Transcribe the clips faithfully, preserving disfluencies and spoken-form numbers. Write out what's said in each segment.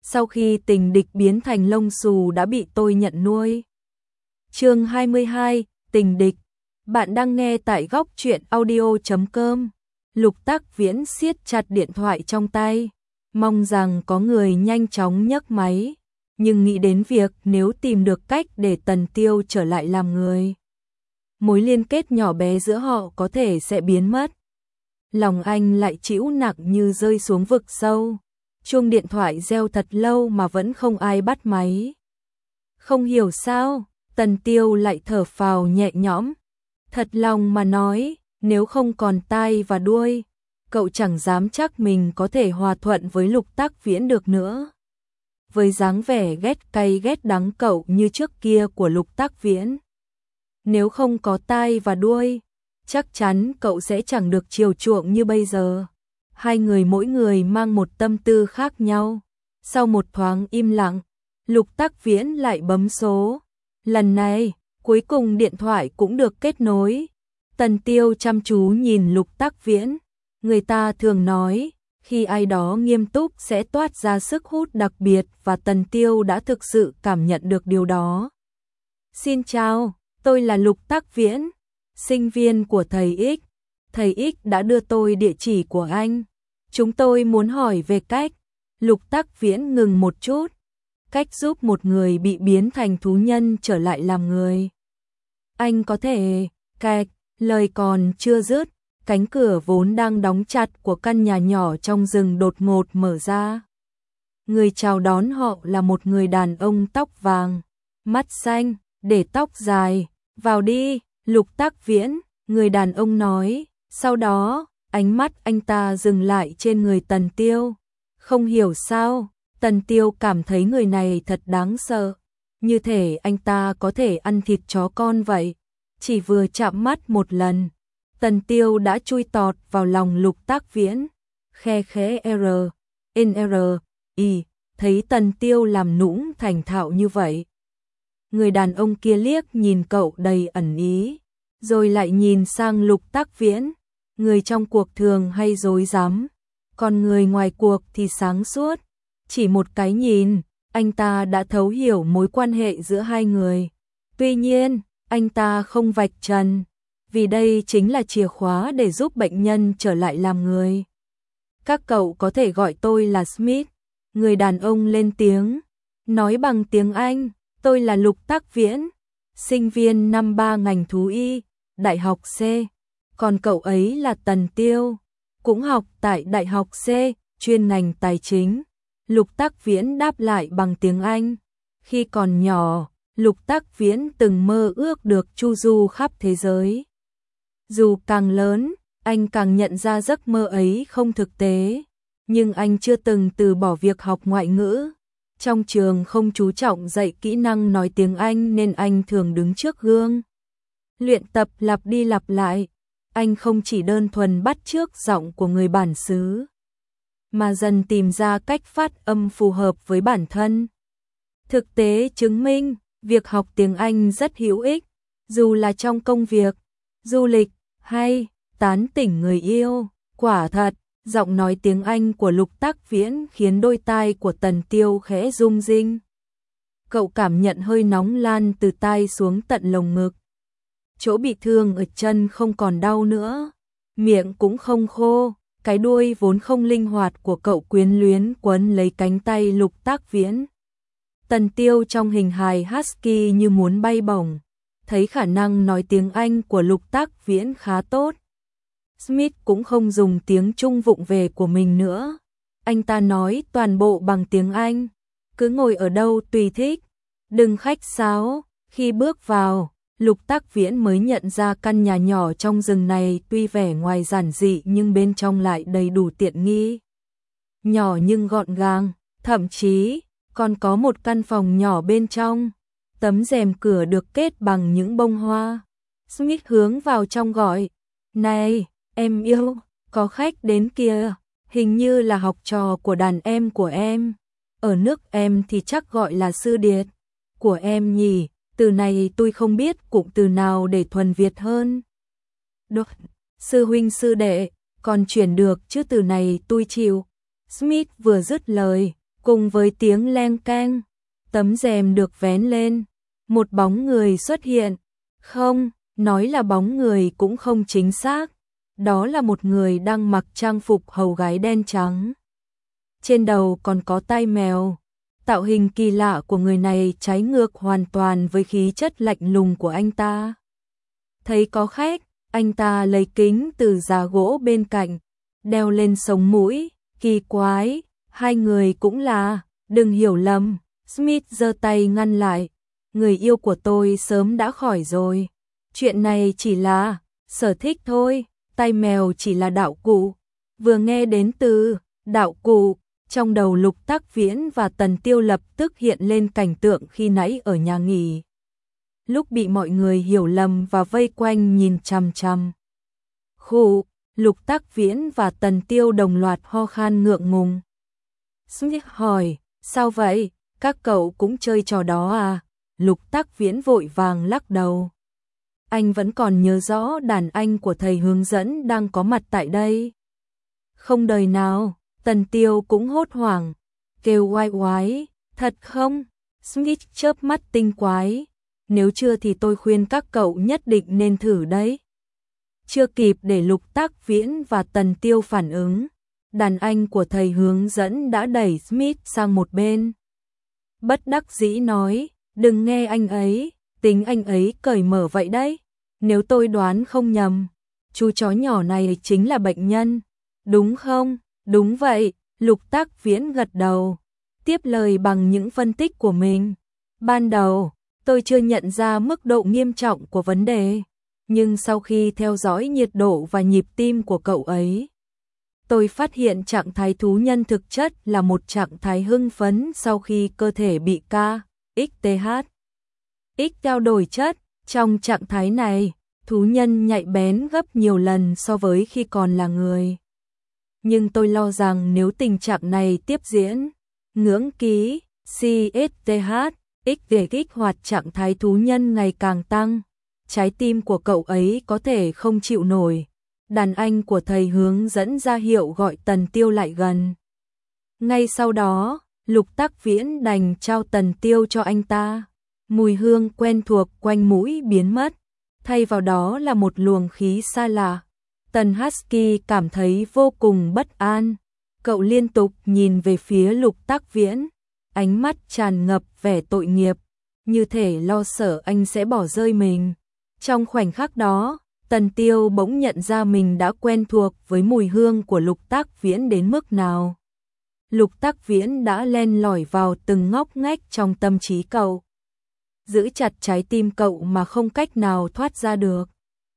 sau khi tình địch biến thành lông xù đã bị tôi nhận nuôi. Chương hai mươi hai, tình địch. Bạn đang nghe tại góc truyện audio chấm com. Lục Tắc Viễn siết chặt điện thoại trong tay, mong rằng có người nhanh chóng nhấc máy, nhưng nghĩ đến việc nếu tìm được cách để Tần Tiêu trở lại làm người, mối liên kết nhỏ bé giữa họ có thể sẽ biến mất. Lòng anh lại trĩu nặng như rơi xuống vực sâu. Chuông điện thoại reo thật lâu mà vẫn không ai bắt máy. Không hiểu sao, Tần Tiêu lại thở phào nhẹ nhõm. Thật lòng mà nói, nếu không còn tai và đuôi, cậu chẳng dám chắc mình có thể hòa thuận với Lục Tắc Viễn được nữa. Với dáng vẻ ghét cay ghét đắng cậu như trước kia của Lục Tắc Viễn, nếu không có tai và đuôi, chắc chắn cậu sẽ chẳng được chiều chuộng như bây giờ. Hai người mỗi người mang một tâm tư khác nhau. Sau một thoáng im lặng, Lục Tắc Viễn lại bấm số. Lần này, cuối cùng điện thoại cũng được kết nối. Tần Tiêu chăm chú nhìn Lục Tắc Viễn. Người ta thường nói, khi ai đó nghiêm túc sẽ toát ra sức hút đặc biệt, và Tần Tiêu đã thực sự cảm nhận được điều đó. Xin chào, tôi là Lục Tắc Viễn, sinh viên của thầy X. Thầy X đã đưa tôi địa chỉ của anh. Chúng tôi muốn hỏi về cách. Lục Tắc Viễn ngừng một chút. Cách giúp một người bị biến thành thú nhân trở lại làm người. Anh có thể... Cạch, lời còn chưa dứt, cánh cửa vốn đang đóng chặt của căn nhà nhỏ trong rừng đột ngột mở ra. Người chào đón họ là một người đàn ông tóc vàng, mắt xanh, để tóc dài. Vào đi, Lục Tắc Viễn, người đàn ông nói. Sau đó, ánh mắt anh ta dừng lại trên người Tần Tiêu. Không hiểu sao, Tần Tiêu cảm thấy người này thật đáng sợ. Như thể anh ta có thể ăn thịt chó con vậy. Chỉ vừa chạm mắt một lần, Tần Tiêu đã chui tọt vào lòng Lục Tắc Viễn. Khe khẽ R, N R, I, thấy Tần Tiêu làm nũng thành thạo như vậy. Người đàn ông kia liếc nhìn cậu đầy ẩn ý, rồi lại nhìn sang Lục Tắc Viễn. Người trong cuộc thường hay dối rắm, còn người ngoài cuộc thì sáng suốt. Chỉ một cái nhìn, anh ta đã thấu hiểu mối quan hệ giữa hai người. Tuy nhiên, anh ta không vạch trần, vì đây chính là chìa khóa để giúp bệnh nhân trở lại làm người. Các cậu có thể gọi tôi là Smith. Người đàn ông lên tiếng, nói bằng tiếng Anh. Tôi là Lục Tắc Viễn, sinh viên năm ba ngành thú y, Đại học C. Còn cậu ấy là Tần Tiêu, cũng học tại Đại học C, chuyên ngành tài chính. Lục Tắc Viễn đáp lại bằng tiếng Anh. Khi còn nhỏ, Lục Tắc Viễn từng mơ ước được chu du khắp thế giới. Dù càng lớn, anh càng nhận ra giấc mơ ấy không thực tế, nhưng anh chưa từng từ bỏ việc học ngoại ngữ. Trong trường không chú trọng dạy kỹ năng nói tiếng Anh nên anh thường đứng trước gương, luyện tập lặp đi lặp lại. Anh không chỉ đơn thuần bắt chước giọng của người bản xứ, mà dần tìm ra cách phát âm phù hợp với bản thân. Thực tế chứng minh, việc học tiếng Anh rất hữu ích, dù là trong công việc, du lịch, hay tán tỉnh người yêu. Quả thật, giọng nói tiếng Anh của Lục Tắc Viễn khiến đôi tai của Tần Tiêu khẽ rung rinh. Cậu cảm nhận hơi nóng lan từ tai xuống tận lồng ngực. Chỗ bị thương ở chân không còn đau nữa, miệng cũng không khô, cái đuôi vốn không linh hoạt của cậu quyến luyến quấn lấy cánh tay Lục Tắc Viễn. Tần Tiêu trong hình hài husky như muốn bay bổng, thấy khả năng nói tiếng Anh của Lục Tắc Viễn khá tốt. Smith cũng không dùng tiếng Trung vụng về của mình nữa, anh ta nói toàn bộ bằng tiếng Anh. Cứ ngồi ở đâu tùy thích, đừng khách sáo. Khi bước vào, Lục Tắc Viễn mới nhận ra căn nhà nhỏ trong rừng này tuy vẻ ngoài giản dị nhưng bên trong lại đầy đủ tiện nghi. Nhỏ nhưng gọn gàng, thậm chí còn có một căn phòng nhỏ bên trong. Tấm rèm cửa được kết bằng những bông hoa. Smith hướng vào trong gọi, này, em yêu, có khách đến kìa, hình như là học trò của đàn em của em. Ở nước em thì chắc gọi là sư điệt của em nhỉ. Từ này tôi không biết cụm từ nào để thuần Việt hơn. Được, sư huynh sư đệ, còn chuyển được chứ từ này tôi chịu. Smith vừa dứt lời, Cùng với tiếng leng keng, tấm rèm được vén lên, một bóng người xuất hiện. Không, nói là bóng người cũng không chính xác. Đó là một người đang mặc trang phục hầu gái đen trắng. Trên đầu còn có tai mèo. Tạo hình kỳ lạ của người này trái ngược hoàn toàn với khí chất lạnh lùng của anh ta. Thấy có khách, anh ta lấy kính từ giá gỗ bên cạnh, đeo lên sống mũi. Kỳ quái, hai người cũng là, đừng hiểu lầm. Smith giơ tay ngăn lại. Người yêu của tôi sớm đã khỏi rồi. Chuyện này chỉ là sở thích thôi. Tai mèo chỉ là đạo cụ. Vừa nghe đến từ đạo cụ, trong đầu Lục Tắc Viễn và Tần Tiêu lập tức hiện lên cảnh tượng khi nãy ở nhà nghỉ. Lúc bị mọi người hiểu lầm và vây quanh nhìn chằm chằm. Khụ, Lục Tắc Viễn và Tần Tiêu đồng loạt ho khan ngượng ngùng. Smith hỏi, sao vậy, các cậu cũng chơi trò đó à? Lục Tắc Viễn vội vàng lắc đầu. Anh vẫn còn nhớ rõ đàn anh của thầy hướng dẫn đang có mặt tại đây. Không đời nào, Tần Tiêu cũng hốt hoảng, kêu oai oái, thật không? Smith chớp mắt tinh quái, nếu chưa thì tôi khuyên các cậu nhất định nên thử đấy. Chưa kịp để Lục Tắc Viễn và Tần Tiêu phản ứng, đàn anh của thầy hướng dẫn đã đẩy Smith sang một bên. Bất đắc dĩ nói, đừng nghe anh ấy, tính anh ấy cởi mở vậy đấy. Nếu tôi đoán không nhầm, chú chó nhỏ này chính là bệnh nhân, đúng không? Đúng vậy, Lục Tắc Viễn gật đầu, tiếp lời bằng những phân tích của mình. Ban đầu, tôi chưa nhận ra mức độ nghiêm trọng của vấn đề, nhưng sau khi theo dõi nhiệt độ và nhịp tim của cậu ấy, tôi phát hiện trạng thái thú nhân thực chất là một trạng thái hưng phấn sau khi cơ thể bị K, X T H, X trao đổi chất. Trong trạng thái này, thú nhân nhạy bén gấp nhiều lần so với khi còn là người. Nhưng tôi lo rằng nếu tình trạng này tiếp diễn, ngưỡng ký C S T H, X để kích hoạt trạng thái thú nhân ngày càng tăng, trái tim của cậu ấy có thể không chịu nổi. Đàn anh của thầy hướng dẫn ra hiệu gọi Tần Tiêu lại gần. Ngay sau đó, Lục Tắc Viễn đành trao Tần Tiêu cho anh ta. Mùi hương quen thuộc quanh mũi biến mất, thay vào đó là một luồng khí xa lạ. Tần Husky cảm thấy vô cùng bất an. Cậu liên tục nhìn về phía Lục Tắc Viễn, ánh mắt tràn ngập vẻ tội nghiệp, như thể lo sợ anh sẽ bỏ rơi mình. Trong khoảnh khắc đó, Tần Tiêu bỗng nhận ra mình đã quen thuộc với mùi hương của Lục Tắc Viễn đến mức nào. Lục Tắc Viễn đã len lỏi vào từng ngóc ngách trong tâm trí cậu, giữ chặt trái tim cậu mà không cách nào thoát ra được.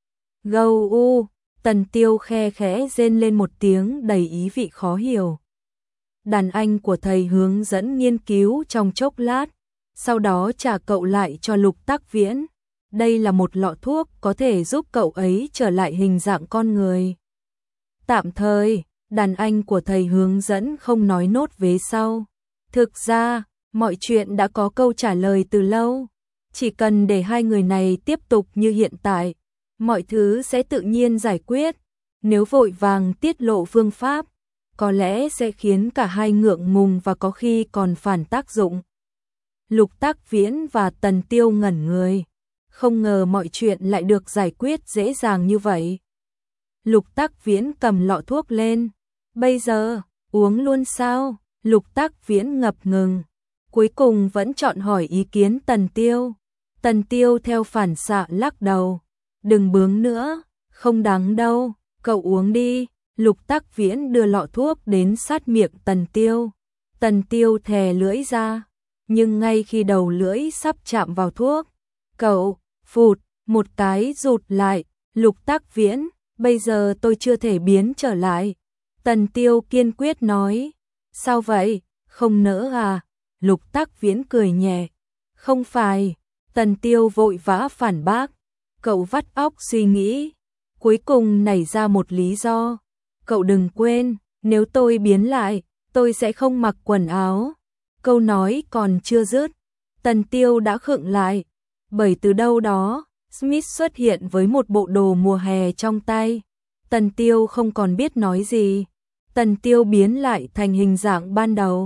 Gâu u, Tần Tiêu khe khẽ rên lên một tiếng đầy ý vị khó hiểu. Đàn anh của thầy hướng dẫn nghiên cứu trong chốc lát, sau đó trả cậu lại cho Lục Tắc Viễn. Đây là một lọ thuốc có thể giúp cậu ấy trở lại hình dạng con người. Tạm thời, đàn anh của thầy hướng dẫn không nói nốt vế sau. Thực ra, mọi chuyện đã có câu trả lời từ lâu. Chỉ cần để hai người này tiếp tục như hiện tại, mọi thứ sẽ tự nhiên giải quyết. Nếu vội vàng tiết lộ phương pháp, có lẽ sẽ khiến cả hai ngượng ngùng và có khi còn phản tác dụng. Lục Tắc Viễn và Tần Tiêu ngẩn người, không ngờ mọi chuyện lại được giải quyết dễ dàng như vậy. Lục Tắc Viễn cầm lọ thuốc lên. Bây giờ, uống luôn sao? Lục Tắc Viễn ngập ngừng, cuối cùng vẫn chọn hỏi ý kiến Tần Tiêu. Tần Tiêu theo phản xạ lắc đầu. Đừng bướng nữa, không đáng đâu, cậu uống đi. Lục Tắc Viễn đưa lọ thuốc đến sát miệng Tần Tiêu. Tần Tiêu thè lưỡi ra, nhưng ngay khi đầu lưỡi sắp chạm vào thuốc, cậu, phụt, một cái rụt lại. Lục Tắc Viễn, bây giờ tôi chưa thể biến trở lại. Tần Tiêu kiên quyết nói. Sao vậy, không nỡ à? Lục Tắc Viễn cười nhẹ. Không phải. Tần Tiêu vội vã phản bác. Cậu vắt óc suy nghĩ, cuối cùng nảy ra một lý do. Cậu đừng quên, nếu tôi biến lại, tôi sẽ không mặc quần áo. Câu nói còn chưa dứt, Tần Tiêu đã khựng lại, bởi từ đâu đó, Smith xuất hiện với một bộ đồ mùa hè trong tay. Tần Tiêu không còn biết nói gì. Tần Tiêu biến lại thành hình dạng ban đầu.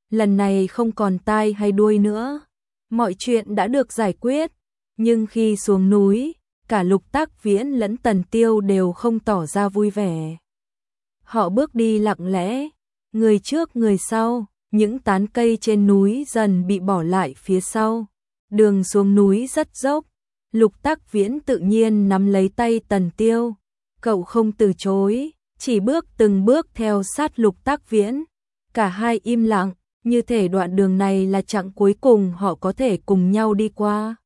lần này không còn tai hay đuôi nữa. Mọi chuyện đã được giải quyết, nhưng khi xuống núi, cả Lục Tác Viễn lẫn Tần Tiêu đều không tỏ ra vui vẻ. Họ bước đi lặng lẽ, người trước người sau, những tán cây trên núi dần bị bỏ lại phía sau. Đường xuống núi rất dốc, Lục Tác Viễn tự nhiên nắm lấy tay Tần Tiêu. Cậu không từ chối, chỉ bước từng bước theo sát Lục Tác Viễn. Cả hai im lặng, như thể đoạn đường này là chặng cuối cùng họ có thể cùng nhau đi qua.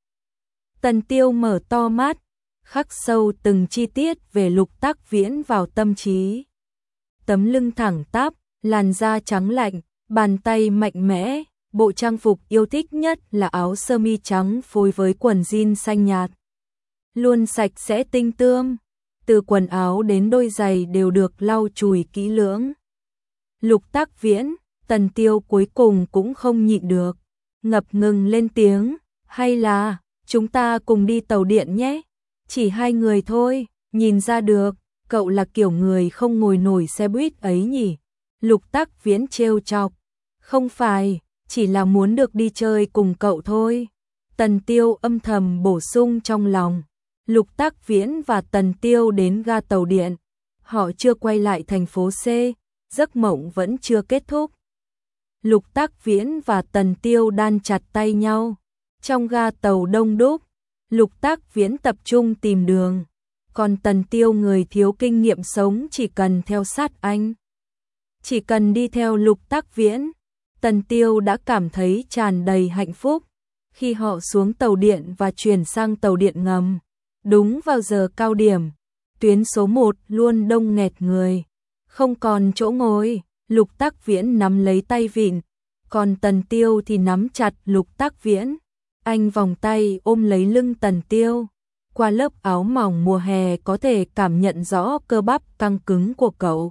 Tần Tiêu mở to mắt, khắc sâu từng chi tiết về Lục Tác Viễn vào tâm trí. Tấm lưng thẳng tắp, làn da trắng lạnh, bàn tay mạnh mẽ, bộ trang phục yêu thích nhất là áo sơ mi trắng phối với quần jean xanh nhạt. Luôn sạch sẽ tinh tươm, từ quần áo đến đôi giày đều được lau chùi kỹ lưỡng. Lục Tác Viễn, Tần Tiêu cuối cùng cũng không nhịn được, ngập ngừng lên tiếng, hay là chúng ta cùng đi tàu điện nhé? Chỉ hai người thôi, nhìn ra được, cậu là kiểu người không ngồi nổi xe buýt ấy nhỉ? Lục Tác Viễn trêu chọc, không phải, chỉ là muốn được đi chơi cùng cậu thôi. Tần Tiêu âm thầm bổ sung trong lòng. Lục Tác Viễn và Tần Tiêu đến ga tàu điện. Họ chưa quay lại thành phố C, giấc mộng vẫn chưa kết thúc. Lục Tác Viễn và Tần Tiêu đan chặt tay nhau. Trong ga tàu đông đúc, Lục Tác Viễn tập trung tìm đường, còn Tần Tiêu người thiếu kinh nghiệm sống chỉ cần theo sát anh. Chỉ cần đi theo Lục Tác Viễn, Tần Tiêu đã cảm thấy tràn đầy hạnh phúc. Khi họ xuống tàu điện và chuyển sang tàu điện ngầm, đúng vào giờ cao điểm, tuyến số một luôn đông nghẹt người, không còn chỗ ngồi. Lục Tác Viễn nắm lấy tay vịn, còn Tần Tiêu thì nắm chặt Lục Tác Viễn. Anh vòng tay ôm lấy lưng Tần Tiêu. Qua lớp áo mỏng mùa hè có thể cảm nhận rõ cơ bắp căng cứng của cậu.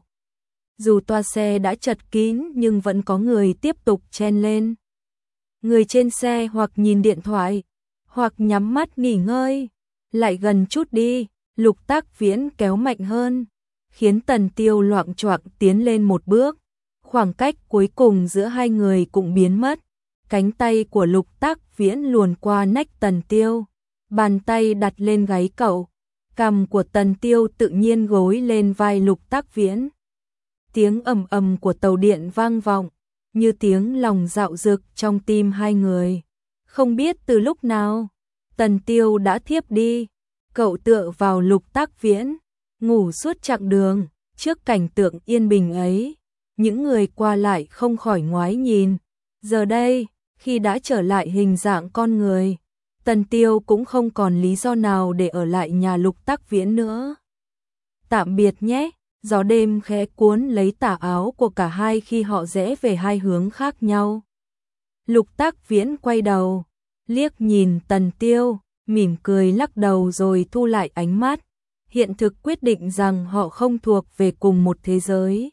Dù toa xe đã chật kín nhưng vẫn có người tiếp tục chen lên. Người trên xe hoặc nhìn điện thoại, hoặc nhắm mắt nghỉ ngơi. Lại gần chút đi, Lục Tác Viễn kéo mạnh hơn, khiến Tần Tiêu loạng choạng tiến lên một bước. Khoảng cách cuối cùng giữa hai người cũng biến mất. Cánh tay của Lục Tác Viễn luồn qua nách Tần Tiêu, bàn tay đặt lên gáy cậu. Cằm của Tần Tiêu tự nhiên gối lên vai Lục Tác Viễn. Tiếng ầm ầm của tàu điện vang vọng, như tiếng lòng dạo dực trong tim hai người. Không biết từ lúc nào, Tần Tiêu đã thiếp đi. Cậu tựa vào Lục Tác Viễn, ngủ suốt chặng đường. Trước cảnh tượng yên bình ấy, những người qua lại không khỏi ngoái nhìn. Giờ đây, khi đã trở lại hình dạng con người, Tần Tiêu cũng không còn lý do nào để ở lại nhà Lục Tác Viễn nữa. Tạm biệt nhé. Gió đêm khẽ cuốn lấy tà áo của cả hai khi họ rẽ về hai hướng khác nhau. Lục Tác Viễn quay đầu, liếc nhìn Tần Tiêu, mỉm cười lắc đầu rồi thu lại ánh mắt. Hiện thực quyết định rằng họ không thuộc về cùng một thế giới.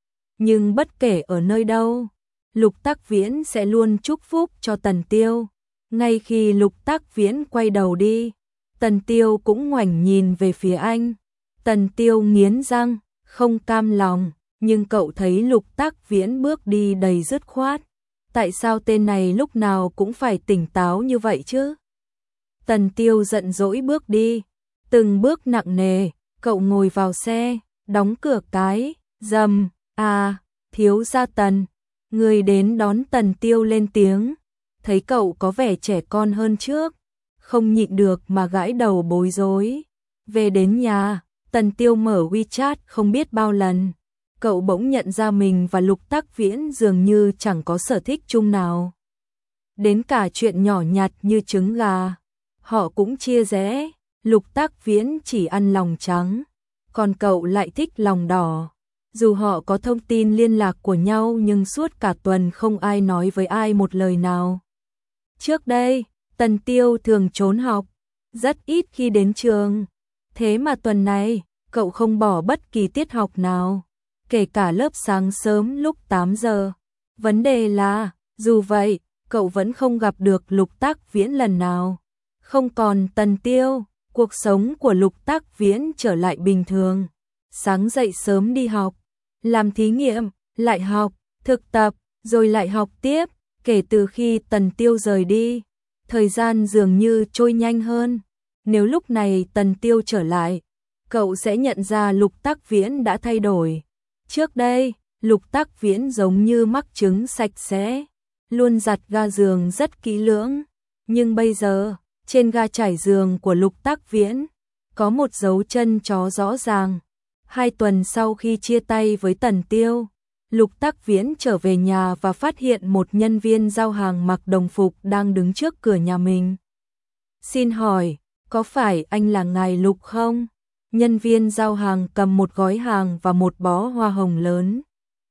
Nhưng bất kể ở nơi đâu, Lục Tác Viễn sẽ luôn chúc phúc cho Tần Tiêu. Ngay khi Lục Tác Viễn quay đầu đi, Tần Tiêu cũng ngoảnh nhìn về phía anh. Tần Tiêu nghiến răng, không cam lòng, nhưng cậu thấy Lục Tác Viễn bước đi đầy dứt khoát. Tại sao tên này lúc nào cũng phải tỉnh táo như vậy chứ? Tần Tiêu giận dỗi bước đi, từng bước nặng nề. Cậu ngồi vào xe, đóng cửa cái, rầm, à, thiếu gia Tần. Người đến đón Tần Tiêu lên tiếng, thấy cậu có vẻ trẻ con hơn trước, không nhịn được mà gãi đầu bối rối. Về đến nhà, Tần Tiêu mở WeChat không biết bao lần, cậu bỗng nhận ra mình và Lục Tác Viễn dường như chẳng có sở thích chung nào. Đến cả chuyện nhỏ nhặt như trứng gà, họ cũng chia rẽ. Lục Tác Viễn chỉ ăn lòng trắng, còn cậu lại thích lòng đỏ. Dù họ có thông tin liên lạc của nhau nhưng suốt cả tuần không ai nói với ai một lời nào. Trước đây, Tần Tiêu thường trốn học, rất ít khi đến trường. Thế mà tuần này, cậu không bỏ bất kỳ tiết học nào, kể cả lớp sáng sớm lúc tám giờ. Vấn đề là, dù vậy, cậu vẫn không gặp được Lục Tác Viễn lần nào. Không còn Tần Tiêu, cuộc sống của Lục Tác Viễn trở lại bình thường. Sáng dậy sớm đi học, làm thí nghiệm, lại học, thực tập, rồi lại học tiếp. Kể từ khi Tần Tiêu rời đi, thời gian dường như trôi nhanh hơn. Nếu lúc này Tần Tiêu trở lại, cậu sẽ nhận ra Lục Tắc Viễn đã thay đổi. Trước đây, Lục Tắc Viễn giống như mắc trứng sạch sẽ, luôn giặt ga giường rất kỹ lưỡng. Nhưng bây giờ, trên ga trải giường của Lục Tắc Viễn, có một dấu chân chó rõ ràng. Hai tuần sau khi chia tay với Tần Tiêu, Lục Tắc Viễn trở về nhà và phát hiện một nhân viên giao hàng mặc đồng phục đang đứng trước cửa nhà mình. Xin hỏi, có phải anh là ngài Lục không? Nhân viên giao hàng cầm một gói hàng và một bó hoa hồng lớn.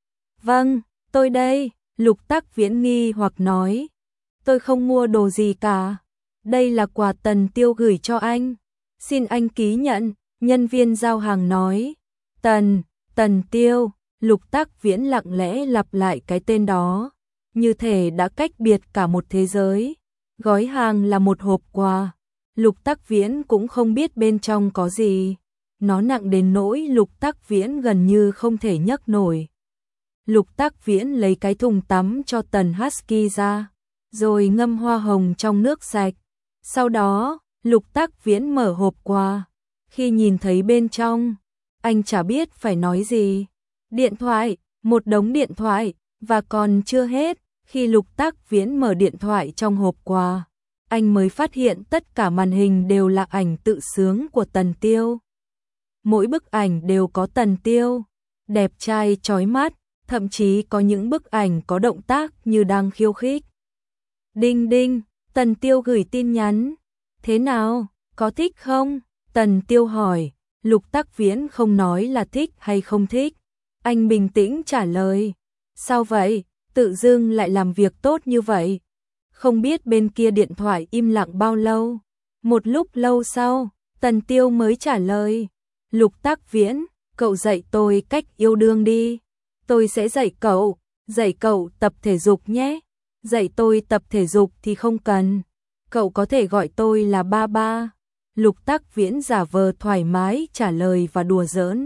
Vâng, tôi đây, Lục Tắc Viễn nghi hoặc nói. Tôi không mua đồ gì cả. Đây là quà Tần Tiêu gửi cho anh. Xin anh ký nhận, nhân viên giao hàng nói. Tần, Tần Tiêu, Lục Tắc Viễn lặng lẽ lặp lại cái tên đó, như thể đã cách biệt cả một thế giới. Gói hàng là một hộp quà. Lục Tắc Viễn cũng không biết bên trong có gì. Nó nặng đến nỗi Lục Tắc Viễn gần như không thể nhấc nổi. Lục Tắc Viễn lấy cái thùng tắm cho Tần Husky ra, rồi ngâm hoa hồng trong nước sạch. Sau đó, Lục Tắc Viễn mở hộp quà. Khi nhìn thấy bên trong, anh chả biết phải nói gì. Điện thoại, một đống điện thoại, và còn chưa hết. Khi Lục Tắc Viễn mở điện thoại trong hộp quà, anh mới phát hiện tất cả màn hình đều là ảnh tự sướng của Tần Tiêu. Mỗi bức ảnh đều có Tần Tiêu, đẹp trai chói mắt, thậm chí có những bức ảnh có động tác như đang khiêu khích. Đinh đinh, Tần Tiêu gửi tin nhắn. Thế nào, có thích không? Tần Tiêu hỏi. Lục Tắc Viễn không nói là thích hay không thích. Anh bình tĩnh trả lời. Sao vậy, tự dưng lại làm việc tốt như vậy? Không biết bên kia điện thoại im lặng bao lâu. Một lúc lâu sau, Tần Tiêu mới trả lời. Lục Tắc Viễn, cậu dạy tôi cách yêu đương đi. Tôi sẽ dạy cậu, dạy cậu tập thể dục nhé. Dạy tôi tập thể dục thì không cần. Cậu có thể gọi tôi là ba ba. Lục Tắc Viễn giả vờ thoải mái trả lời và đùa giỡn.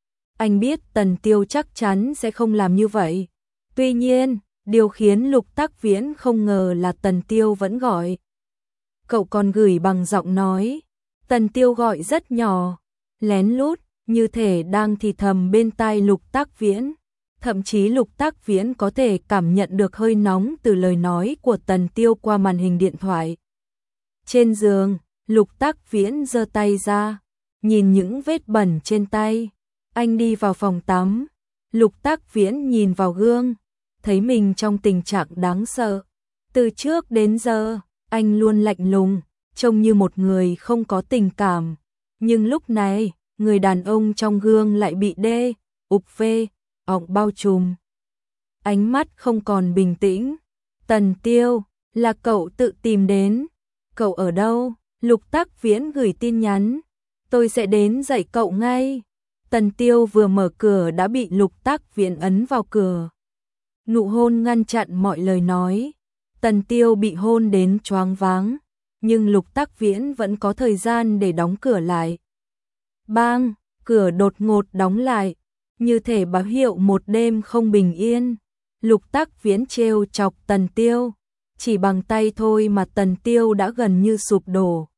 Anh biết Tần Tiêu chắc chắn sẽ không làm như vậy. Tuy nhiên, điều khiến Lục Tắc Viễn không ngờ là Tần Tiêu vẫn gọi. Cậu còn gửi bằng giọng nói. Tần Tiêu gọi rất nhỏ, lén lút, như thể đang thì thầm bên tai Lục Tắc Viễn. Thậm chí Lục Tắc Viễn có thể cảm nhận được hơi nóng từ lời nói của Tần Tiêu qua màn hình điện thoại. Trên giường, Lục Tắc Viễn giơ tay ra, nhìn những vết bẩn trên tay. Anh đi vào phòng tắm. Lục Tắc Viễn nhìn vào gương, thấy mình trong tình trạng đáng sợ. Từ trước đến giờ, anh luôn lạnh lùng, trông như một người không có tình cảm. Nhưng lúc này, người đàn ông trong gương lại bị đê, ục vê, ọng bao trùm. Ánh mắt không còn bình tĩnh. Tần Tiêu, là cậu tự tìm đến. Cậu ở đâu? Lục Tắc Viễn gửi tin nhắn. Tôi sẽ đến dạy cậu ngay. Tần Tiêu vừa mở cửa đã bị Lục Tắc Viễn ấn vào cửa. Nụ hôn ngăn chặn mọi lời nói. Tần Tiêu bị hôn đến choáng váng, nhưng Lục Tắc Viễn vẫn có thời gian để đóng cửa lại. Bang, cửa đột ngột đóng lại, như thể báo hiệu một đêm không bình yên. Lục Tắc Viễn trêu chọc Tần Tiêu, chỉ bằng tay thôi mà Tần Tiêu đã gần như sụp đổ.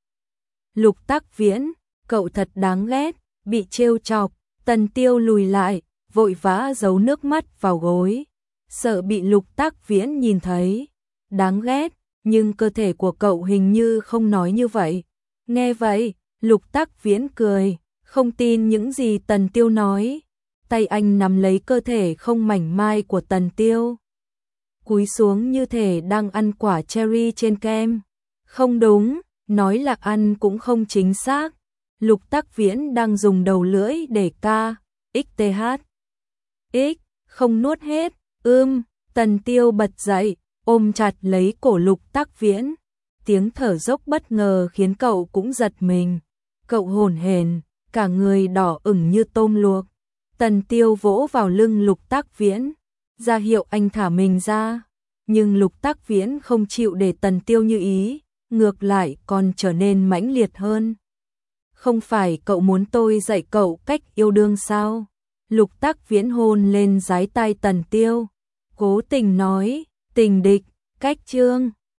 Lục Tắc Viễn, cậu thật đáng ghét. Bị trêu chọc, Tần Tiêu lùi lại, vội vã giấu nước mắt vào gối, sợ bị Lục Tắc Viễn nhìn thấy. Đáng ghét, nhưng cơ thể của cậu hình như không nói như vậy. Nghe vậy, Lục Tắc Viễn cười, không tin những gì Tần Tiêu nói. Tay anh nắm lấy cơ thể không mảnh mai của Tần Tiêu, cúi xuống như thể đang ăn quả cherry trên kem. Không đúng, nói là ăn cũng không chính xác. Lục Tắc Viễn đang dùng đầu lưỡi để ca, xth. X, không nuốt hết, ưm, Tần Tiêu bật dậy, ôm chặt lấy cổ Lục Tắc Viễn. Tiếng thở dốc bất ngờ khiến cậu cũng giật mình. Cậu hổn hển, cả người đỏ ửng như tôm luộc. Tần Tiêu vỗ vào lưng Lục Tắc Viễn, ra hiệu anh thả mình ra. Nhưng Lục Tắc Viễn không chịu để Tần Tiêu như ý, ngược lại còn trở nên mãnh liệt hơn. Không phải cậu muốn tôi dạy cậu cách yêu đương sao? Lục Tắc Viễn hôn lên dái tai Tần Tiêu, Cố Tình nói, tình địch, cách chương